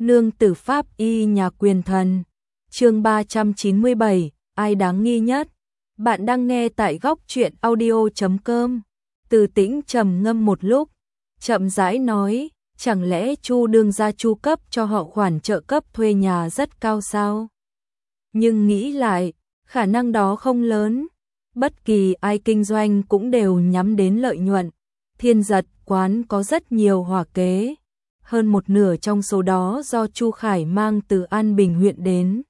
Nương tử pháp y nhà quyền thần. Chương 397, ai đáng nghi nhất? Bạn đang nghe tại góc truyện audio.com. Từ Tĩnh trầm ngâm một lúc, chậm rãi nói, chẳng lẽ Chu đương gia chu cấp cho họ khoản trợ cấp thuê nhà rất cao sao? Nhưng nghĩ lại, khả năng đó không lớn. Bất kỳ ai kinh doanh cũng đều nhắm đến lợi nhuận. Thiên Giật quán có rất nhiều hỏa kế. Hơn một nửa trong số đó do Chu Khải mang từ An Bình huyện đến.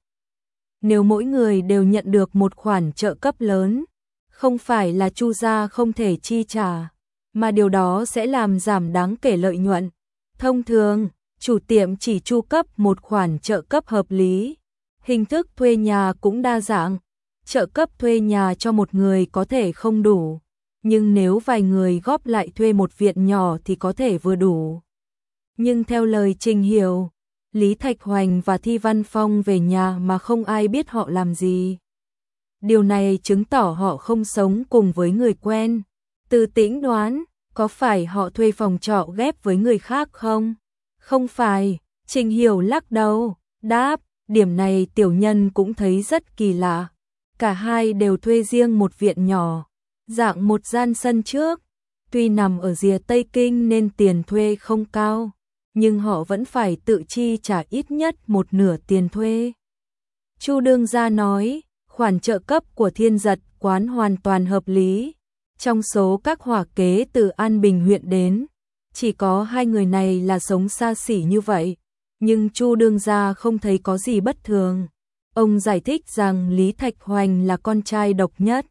Nếu mỗi người đều nhận được một khoản trợ cấp lớn, không phải là Chu gia không thể chi trả, mà điều đó sẽ làm giảm đáng kể lợi nhuận. Thông thường, chủ tiệm chỉ chu cấp một khoản trợ cấp hợp lý. Hình thức thuê nhà cũng đa dạng. Trợ cấp thuê nhà cho một người có thể không đủ, nhưng nếu vài người góp lại thuê một viện nhỏ thì có thể vừa đủ. Nhưng theo lời Trình Hiểu, Lý Thạch Hoành và Thi Văn Phong về nhà mà không ai biết họ làm gì. Điều này chứng tỏ họ không sống cùng với người quen. Từ Tĩnh đoán, có phải họ thuê phòng trọ ghép với người khác không? Không phải, Trình Hiểu lắc đầu, đáp, điểm này tiểu nhân cũng thấy rất kỳ lạ. Cả hai đều thuê riêng một viện nhỏ, dạng một gian sân trước. Tuy nằm ở rìa Tây Kinh nên tiền thuê không cao, nhưng họ vẫn phải tự chi trả ít nhất một nửa tiền thuê. Chu đương gia nói, khoản trợ cấp của Thiên Giật quán hoàn toàn hợp lý. Trong số các hỏa kế từ An Bình huyện đến, chỉ có hai người này là sống xa xỉ như vậy, nhưng Chu đương gia không thấy có gì bất thường. Ông giải thích rằng Lý Thạch Hoành là con trai độc nhất,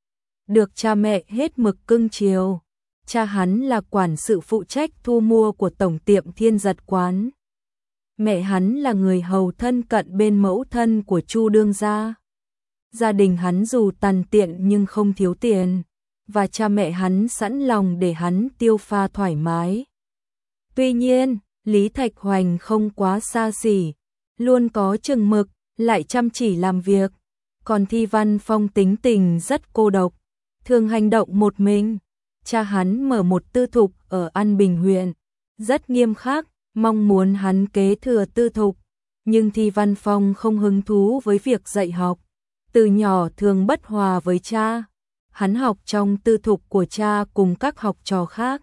được cha mẹ hết mực cưng chiều. Cha hắn là quản sự phụ trách thu mua của tổng tiệm Thiên Giật quán. Mẹ hắn là người hầu thân cận bên mẫu thân của Chu đương gia. Gia đình hắn dù tàn tiện nhưng không thiếu tiền, và cha mẹ hắn sẵn lòng để hắn tiêu pha thoải mái. Tuy nhiên, Lý Thạch Hoành không quá xa xỉ, luôn có chừng mực, lại chăm chỉ làm việc. Còn Thi Văn Phong tính tình rất cô độc, thường hành động một mình. Cha hắn mở một tư thục ở An Bình huyện, rất nghiêm khắc, mong muốn hắn kế thừa tư thục. Nhưng Thi Văn Phong không hứng thú với việc dạy học, từ nhỏ thường bất hòa với cha. Hắn học trong tư thục của cha cùng các học trò khác,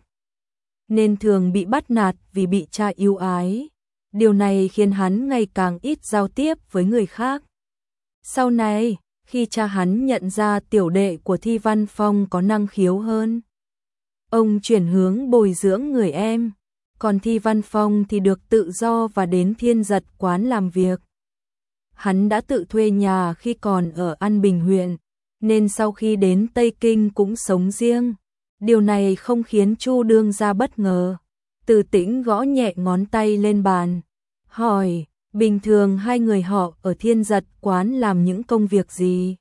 nên thường bị bắt nạt vì bị cha yêu ái. Điều này khiến hắn ngày càng ít giao tiếp với người khác. Sau này, khi cha hắn nhận ra tiểu đệ của Thi Văn Phong có năng khiếu hơn, ông chuyển hướng bồi dưỡng người em, còn Thi Văn Phong thì được tự do và đến Thiên Giật quán làm việc. Hắn đã tự thuê nhà khi còn ở An Bình huyện, nên sau khi đến Tây Kinh cũng sống riêng. Điều này không khiến Chu đương gia bất ngờ. Từ Tĩnh gõ nhẹ ngón tay lên bàn, hỏi, bình thường hai người họ ở Thiên Giật quán làm những công việc gì?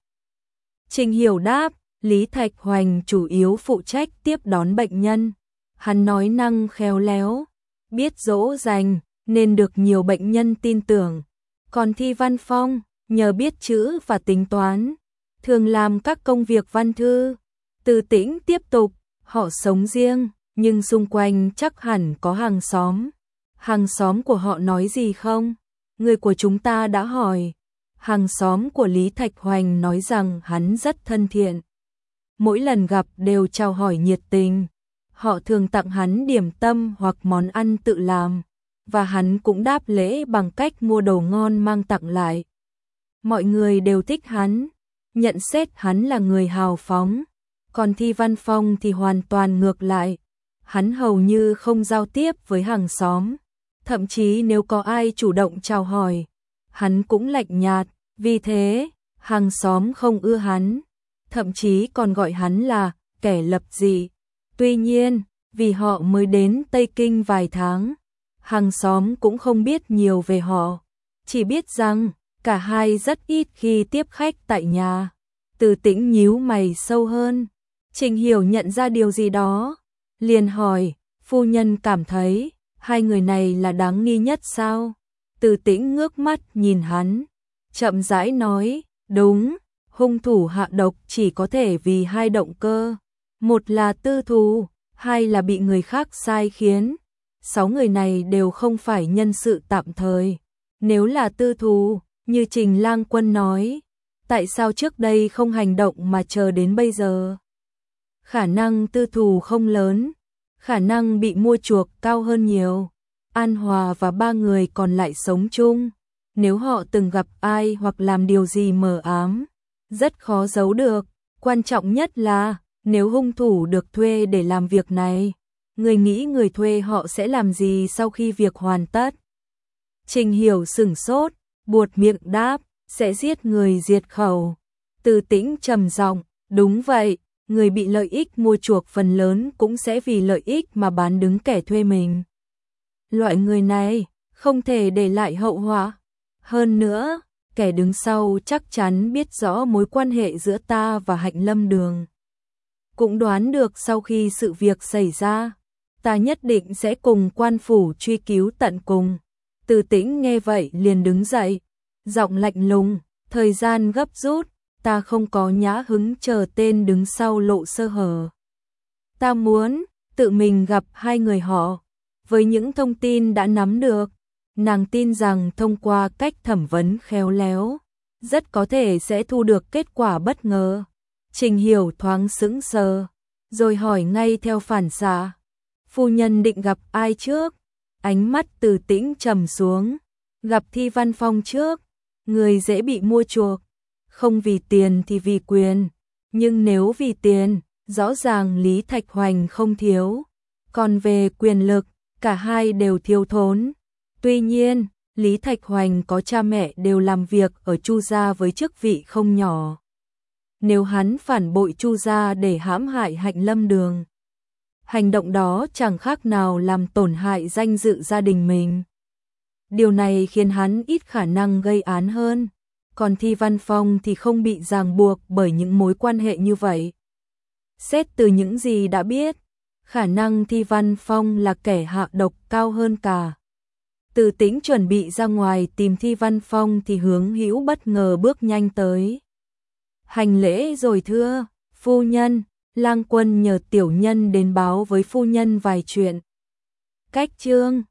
Trình Hiểu đáp, Lý Thạch Hoành chủ yếu phụ trách tiếp đón bệnh nhân. Hắn nói năng khéo léo, biết dỗ dành, nên được nhiều bệnh nhân tin tưởng. Còn Thi Văn Phong, nhờ biết chữ và tính toán, thường làm các công việc văn thư. Từ Tĩnh tiếp tục, họ sống riêng, nhưng xung quanh chắc hẳn có hàng xóm. Hàng xóm của họ nói gì không? Người của chúng ta đã hỏi. Hàng xóm của Lý Thạch Hoành nói rằng hắn rất thân thiện. Mỗi lần gặp đều chào hỏi nhiệt tình. Họ thường tặng hắn điểm tâm hoặc món ăn tự làm, và hắn cũng đáp lễ bằng cách mua đồ ngon mang tặng lại. Mọi người đều thích hắn, nhận xét hắn là người hào phóng. Còn Thi Văn Phong thì hoàn toàn ngược lại. Hắn hầu như không giao tiếp với hàng xóm. Thậm chí nếu có ai chủ động chào hỏi, hắn cũng lạnh nhạt. Vì thế, hàng xóm không ưa hắn, thậm chí còn gọi hắn là kẻ lập dị. Tuy nhiên, vì họ mới đến Tây Kinh vài tháng, hàng xóm cũng không biết nhiều về họ, chỉ biết rằng cả hai rất ít khi tiếp khách tại nhà. Từ Tĩnh nhíu mày sâu hơn. Trình Hiểu nhận ra điều gì đó, liền hỏi, phu nhân cảm thấy hai người này là đáng nghi nhất sao? Từ Tĩnh ngước mắt nhìn hắn, chậm rãi nói, đúng, hung thủ hạ độc chỉ có thể vì hai động cơ. Một là tư thù, hai là bị người khác sai khiến. 6 người này đều không phải nhân sự tạm thời. Nếu là tư thù, như Trình Lang Quân nói, tại sao trước đây không hành động mà chờ đến bây giờ? Khả năng tư thù không lớn, khả năng bị mua chuộc cao hơn nhiều. An Hòa và 3 người còn lại sống chung, nếu họ từng gặp ai hoặc làm điều gì mờ ám, rất khó giấu được. Quan trọng nhất là, nếu hung thủ được thuê để làm việc này, người nghĩ người thuê họ sẽ làm gì sau khi việc hoàn tất? Trình Hiểu sửng sốt, buột miệng đáp, sẽ giết người diệt khẩu. Từ Tĩnh trầm giọng, đúng vậy, người bị lợi ích mua chuộc phần lớn cũng sẽ vì lợi ích mà bán đứng kẻ thuê mình. Loại người này không thể để lại hậu họa. Hơn nữa, kẻ đứng sau chắc chắn biết rõ mối quan hệ giữa ta và Hạnh Lâm Đường. Cũng đoán được sau khi sự việc xảy ra, ta nhất định sẽ cùng quan phủ truy cứu tận cùng. Từ Tĩnh nghe vậy liền đứng dậy, giọng lạnh lùng, thời gian gấp rút, ta không có nhã hứng chờ tên đứng sau lộ sơ hở. Ta muốn tự mình gặp hai người họ. Với những thông tin đã nắm được, nàng tin rằng thông qua cách thẩm vấn khéo léo, rất có thể sẽ thu được kết quả bất ngờ. Trình Hiểu thoáng sững sờ, rồi hỏi ngay theo phản xạ, phu nhân định gặp ai trước? Ánh mắt Từ Tĩnh trầm xuống, gặp Thi Văn Phong trước, người dễ bị mua chuộc, không vì tiền thì vì quyền, nhưng nếu vì tiền, rõ ràng Lý Thạch Hoành không thiếu, còn về quyền lực, cả hai đều thiếu thốn. Tuy nhiên, Lý Thạch Hoành có cha mẹ đều làm việc ở Chu gia với chức vị không nhỏ. Nếu hắn phản bội Chu gia để hãm hại Hạnh Lâm Đường, hành động đó chẳng khác nào làm tổn hại danh dự gia đình mình. Điều này khiến hắn ít khả năng gây án hơn, còn Thi Văn Phong thì không bị ràng buộc bởi những mối quan hệ như vậy. Xét từ những gì đã biết, khả năng Thi Văn Phong là kẻ hạ độc cao hơn cả. Từ Tĩnh chuẩn bị ra ngoài tìm Thi Văn Phong thì Hướng Hữu bất ngờ bước nhanh tới. Hành lễ rồi thưa, phu nhân, Lang Quân nhờ tiểu nhân đến báo với phu nhân vài chuyện. Cách chương